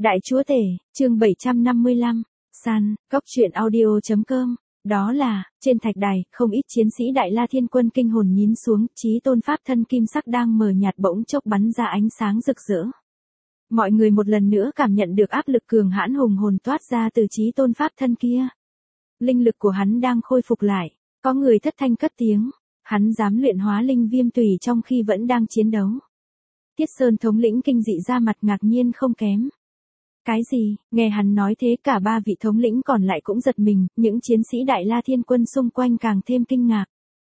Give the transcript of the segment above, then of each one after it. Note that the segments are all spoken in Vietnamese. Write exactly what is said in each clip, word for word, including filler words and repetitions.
Đại chúa tể, chương bảy trăm năm mươi lăm, San, góc truyện audio.com, đó là, trên thạch đài, không ít chiến sĩ Đại La Thiên Quân kinh hồn nhín xuống, chí tôn pháp thân kim sắc đang mờ nhạt bỗng chốc bắn ra ánh sáng rực rỡ. Mọi người một lần nữa cảm nhận được áp lực cường hãn hùng hồn toát ra từ chí tôn pháp thân kia. Linh lực của hắn đang khôi phục lại, có người thất thanh cất tiếng, hắn dám luyện hóa linh viêm tùy trong khi vẫn đang chiến đấu. Tiết Sơn thống lĩnh kinh dị ra mặt ngạc nhiên không kém. Cái gì, nghe hắn nói thế cả ba vị thống lĩnh còn lại cũng giật mình, những chiến sĩ Đại La Thiên Quân xung quanh càng thêm kinh ngạc.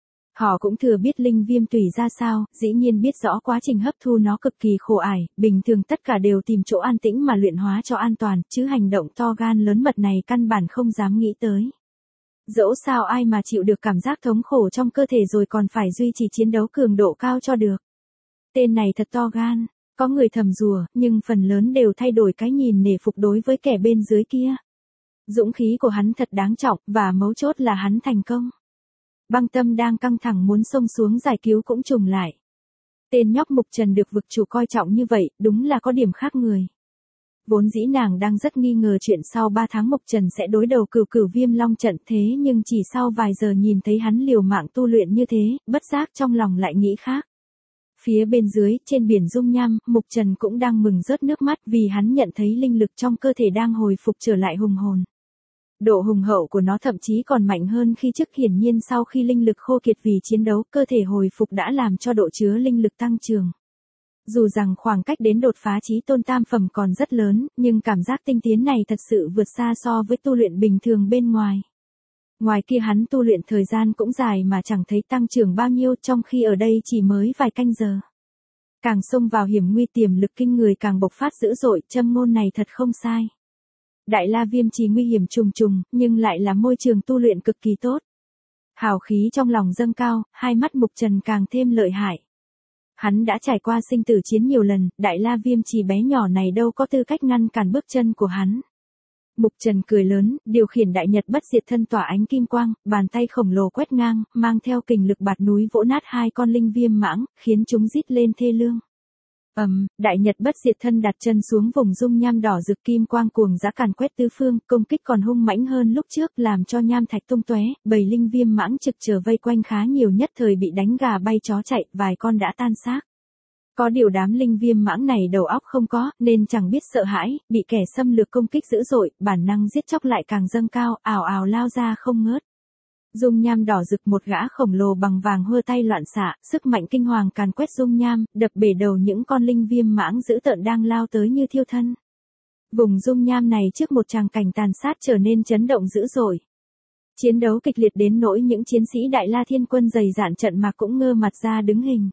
Họ cũng thừa biết linh viêm tùy ra sao, dĩ nhiên biết rõ quá trình hấp thu nó cực kỳ khổ ải, bình thường tất cả đều tìm chỗ an tĩnh mà luyện hóa cho an toàn, chứ hành động to gan lớn mật này căn bản không dám nghĩ tới. Dẫu sao ai mà chịu được cảm giác thống khổ trong cơ thể rồi còn phải duy trì chiến đấu cường độ cao cho được. Tên này thật to gan. Có người thầm rùa, nhưng phần lớn đều thay đổi cái nhìn nể phục đối với kẻ bên dưới kia. Dũng khí của hắn thật đáng trọng, và mấu chốt là hắn thành công. Băng Tâm đang căng thẳng muốn xông xuống giải cứu cũng trùng lại. Tên nhóc Mục Trần được vực chủ coi trọng như vậy, đúng là có điểm khác người. Vốn dĩ nàng đang rất nghi ngờ chuyện sau ba tháng Mục Trần sẽ đối đầu cửu cửu viêm long trận, thế nhưng chỉ sau vài giờ nhìn thấy hắn liều mạng tu luyện như thế, bất giác trong lòng lại nghĩ khác. Phía bên dưới, trên biển dung nham, Mục Trần cũng đang mừng rớt nước mắt vì hắn nhận thấy linh lực trong cơ thể đang hồi phục trở lại hùng hồn. Độ hùng hậu của nó thậm chí còn mạnh hơn khi trước, hiển nhiên sau khi linh lực khô kiệt vì chiến đấu, cơ thể hồi phục đã làm cho độ chứa linh lực tăng trưởng. Dù rằng khoảng cách đến đột phá chí tôn tam phẩm còn rất lớn, nhưng cảm giác tinh tiến này thật sự vượt xa so với tu luyện bình thường bên ngoài. Ngoài kia hắn tu luyện thời gian cũng dài mà chẳng thấy tăng trưởng bao nhiêu, trong khi ở đây chỉ mới vài canh giờ. Càng xông vào hiểm nguy tiềm lực kinh người càng bộc phát dữ dội, châm ngôn này thật không sai. Đại La Viêm Trì nguy hiểm trùng trùng, nhưng lại là môi trường tu luyện cực kỳ tốt. Hào khí trong lòng dâng cao, hai mắt Mục Trần càng thêm lợi hại. Hắn đã trải qua sinh tử chiến nhiều lần, Đại La Viêm Trì bé nhỏ này đâu có tư cách ngăn cản bước chân của hắn. Mục Trần cười lớn, điều khiển đại nhật bất diệt thân tỏa ánh kim quang, bàn tay khổng lồ quét ngang, mang theo kình lực bạt núi vỗ nát hai con linh viêm mãng, khiến chúng rít lên thê lương. Ầm, um, đại nhật bất diệt thân đặt chân xuống vùng dung nham đỏ rực, kim quang cuồng dã càn quét tứ phương, công kích còn hung mãnh hơn lúc trước, làm cho nham thạch tung tóe, bầy linh viêm mãng trực chờ vây quanh khá nhiều, nhất thời bị đánh gà bay chó chạy, vài con đã tan xác. Có điều đám linh viêm mãng này đầu óc không có, nên chẳng biết sợ hãi, bị kẻ xâm lược công kích dữ dội, bản năng giết chóc lại càng dâng cao, ào ào lao ra không ngớt. Dung nham đỏ rực, một gã khổng lồ bằng vàng hơ tay loạn xạ, sức mạnh kinh hoàng càn quét dung nham, đập bể đầu những con linh viêm mãng dữ tợn đang lao tới như thiêu thân. Vùng dung nham này trước một tràng cảnh tàn sát trở nên chấn động dữ dội. Chiến đấu kịch liệt đến nỗi những chiến sĩ Đại La Thiên Quân dày dạn trận mạc cũng ngơ mặt ra đứng hình.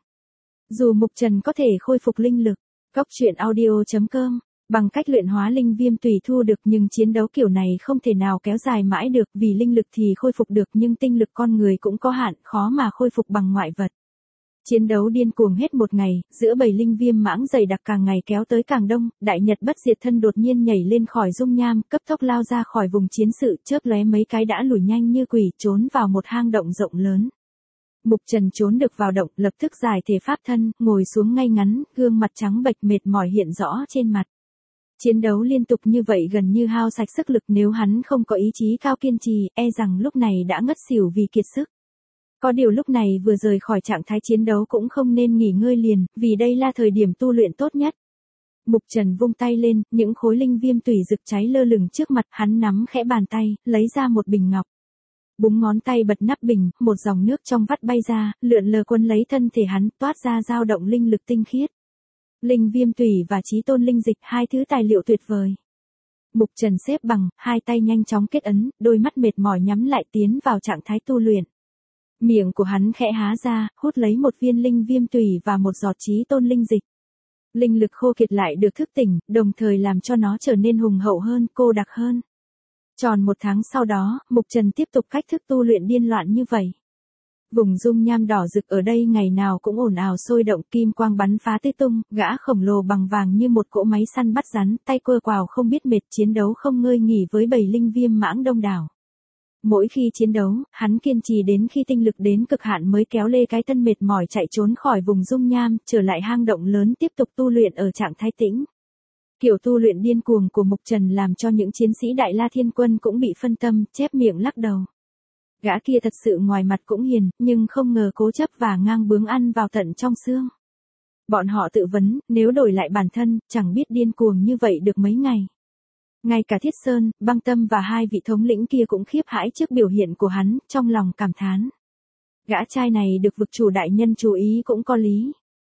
Dù Mục Trần có thể khôi phục linh lực, góc truyện audio.com, bằng cách luyện hóa linh viêm tùy thu được, nhưng chiến đấu kiểu này không thể nào kéo dài mãi được, vì linh lực thì khôi phục được nhưng tinh lực con người cũng có hạn, khó mà khôi phục bằng ngoại vật. Chiến đấu điên cuồng hết một ngày, giữa bầy linh viêm mãng dày đặc càng ngày kéo tới càng đông, đại nhật bất diệt thân đột nhiên nhảy lên khỏi dung nham, cấp tốc lao ra khỏi vùng chiến sự, chớp lóe mấy cái đã lùi nhanh như quỷ, trốn vào một hang động rộng lớn. Mục Trần trốn được vào động, lập tức giải thể pháp thân, ngồi xuống ngay ngắn, gương mặt trắng bệch mệt mỏi hiện rõ trên mặt. Chiến đấu liên tục như vậy gần như hao sạch sức lực, nếu hắn không có ý chí cao kiên trì, e rằng lúc này đã ngất xỉu vì kiệt sức. Có điều lúc này vừa rời khỏi trạng thái chiến đấu cũng không nên nghỉ ngơi liền, vì đây là thời điểm tu luyện tốt nhất. Mục Trần vung tay lên, những khối linh viêm tùy rực cháy lơ lửng trước mặt, hắn nắm khẽ bàn tay, lấy ra một bình ngọc. Búng ngón tay bật nắp bình, một dòng nước trong vắt bay ra, lượn lờ quấn lấy thân thể hắn, toát ra dao động linh lực tinh khiết. Linh viêm tùy và chí tôn linh dịch, hai thứ tài liệu tuyệt vời. Mục Trần xếp bằng, hai tay nhanh chóng kết ấn, đôi mắt mệt mỏi nhắm lại tiến vào trạng thái tu luyện. Miệng của hắn khẽ há ra, hút lấy một viên linh viêm tùy và một giọt chí tôn linh dịch. Linh lực khô kiệt lại được thức tỉnh, đồng thời làm cho nó trở nên hùng hậu hơn, cô đặc hơn. Tròn một tháng sau đó, Mục Trần tiếp tục cách thức tu luyện điên loạn như vậy. Vùng dung nham đỏ rực ở đây ngày nào cũng ồn ào sôi động, kim quang bắn phá tứ tung, gã khổng lồ bằng vàng như một cỗ máy săn bắt rắn, tay quơ quào không biết mệt, chiến đấu không ngơi nghỉ với bầy linh viêm mãng đông đảo. Mỗi khi chiến đấu, hắn kiên trì đến khi tinh lực đến cực hạn mới kéo lê cái thân mệt mỏi chạy trốn khỏi vùng dung nham, trở lại hang động lớn tiếp tục tu luyện ở trạng thái tĩnh. Kiểu tu luyện điên cuồng của Mục Trần làm cho những chiến sĩ Đại La Thiên Quân cũng bị phân tâm, chép miệng lắc đầu. Gã kia thật sự ngoài mặt cũng hiền, nhưng không ngờ cố chấp và ngang bướng ăn vào tận trong xương. Bọn họ tự vấn, nếu đổi lại bản thân, chẳng biết điên cuồng như vậy được mấy ngày. Ngay cả Thiết Sơn, Băng Tâm và hai vị thống lĩnh kia cũng khiếp hãi trước biểu hiện của hắn, trong lòng cảm thán. Gã trai này được vực chủ đại nhân chú ý cũng có lý.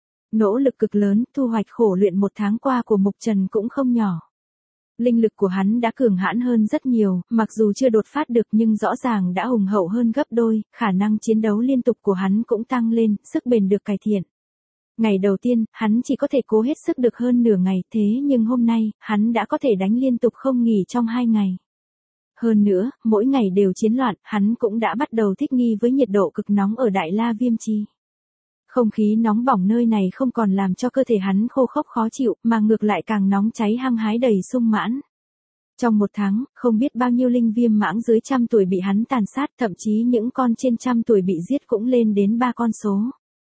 Nỗ lực cực lớn, thu hoạch khổ luyện một tháng qua của Mục Trần cũng không nhỏ. Linh lực của hắn đã cường hãn hơn rất nhiều, mặc dù chưa đột phát được nhưng rõ ràng đã hùng hậu hơn gấp đôi, khả năng chiến đấu liên tục của hắn cũng tăng lên, sức bền được cải thiện. Ngày đầu tiên, hắn chỉ có thể cố hết sức được hơn nửa ngày, thế nhưng hôm nay, hắn đã có thể đánh liên tục không nghỉ trong hai ngày. Hơn nữa, mỗi ngày đều chiến loạn, hắn cũng đã bắt đầu thích nghi với nhiệt độ cực nóng ở Đại La Viêm Chi. Không khí nóng bỏng nơi này không còn làm cho cơ thể hắn khô khốc khó chịu, mà ngược lại càng nóng cháy hăng hái đầy sung mãn. Trong một tháng, không biết bao nhiêu linh viêm mãng dưới trăm tuổi bị hắn tàn sát, thậm chí những con trên trăm tuổi bị giết cũng lên đến ba con số.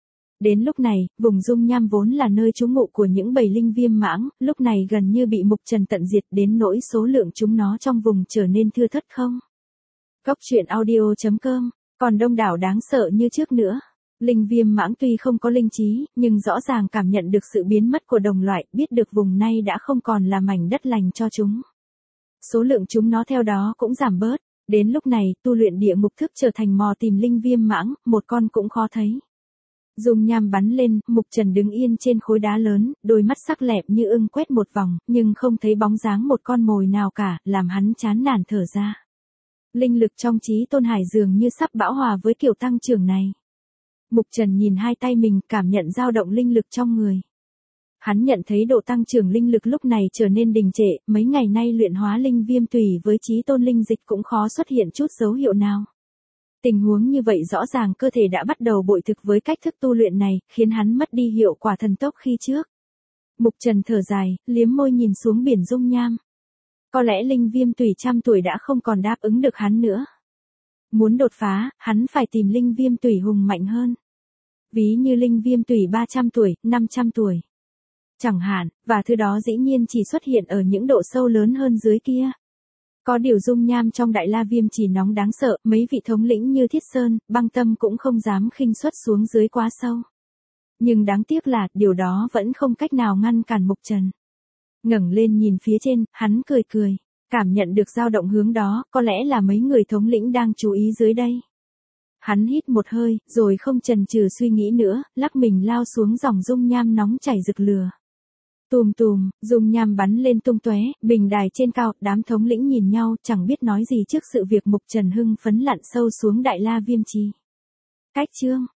Đến lúc này, vùng dung nham vốn là nơi trú ngụ của những bầy linh viêm mãng, lúc này gần như bị Mục Trần tận diệt đến nỗi số lượng chúng nó trong vùng trở nên thưa thớt không. Góc truyện audio chấm com, còn đông đảo đáng sợ như trước nữa. Linh viêm mãng tuy không có linh trí, nhưng rõ ràng cảm nhận được sự biến mất của đồng loại, biết được vùng này đã không còn là mảnh đất lành cho chúng. Số lượng chúng nó theo đó cũng giảm bớt, đến lúc này, tu luyện địa ngục thức trở thành mò tìm linh viêm mãng, một con cũng khó thấy. Dung nham bắn lên, Mục Trần đứng yên trên khối đá lớn, đôi mắt sắc lẹm như ưng quét một vòng, nhưng không thấy bóng dáng một con mồi nào cả, làm hắn chán nản thở ra. Linh lực trong Chí Tôn Hải dường như sắp bão hòa với kiểu tăng trưởng này. Mục Trần nhìn hai tay mình, cảm nhận dao động linh lực trong người. Hắn nhận thấy độ tăng trưởng linh lực lúc này trở nên đình trệ, mấy ngày nay luyện hóa linh viêm tùy với Chí Tôn linh dịch cũng khó xuất hiện chút dấu hiệu nào. Tình huống như vậy rõ ràng cơ thể đã bắt đầu bội thực với cách thức tu luyện này, khiến hắn mất đi hiệu quả thần tốc khi trước. Mục Trần thở dài, liếm môi nhìn xuống biển dung nham. Có lẽ linh viêm tùy trăm tuổi đã không còn đáp ứng được hắn nữa. Muốn đột phá, hắn phải tìm linh viêm tùy hùng mạnh hơn. Ví như linh viêm tùy ba trăm tuổi, năm trăm tuổi. Chẳng hạn, và thứ đó dĩ nhiên chỉ xuất hiện ở những độ sâu lớn hơn dưới kia. Có điều dung nham trong Đại La Viêm chỉ nóng đáng sợ, mấy vị thống lĩnh như Thiết Sơn, Băng Tâm cũng không dám khinh suất xuống dưới quá sâu. Nhưng đáng tiếc là, điều đó vẫn không cách nào ngăn cản Mục Trần. Ngẩng lên nhìn phía trên, hắn cười cười, cảm nhận được dao động hướng đó, có lẽ là mấy người thống lĩnh đang chú ý dưới đây. Hắn hít một hơi, rồi không chần chừ suy nghĩ nữa, lắc mình lao xuống dòng dung nham nóng chảy rực lửa. Tùm tùm, dung nham bắn lên tung tóe, bình đài trên cao, đám thống lĩnh nhìn nhau, chẳng biết nói gì trước sự việc Mục Trần hưng phấn lặn sâu xuống Đại La Viêm Chi. Cách chương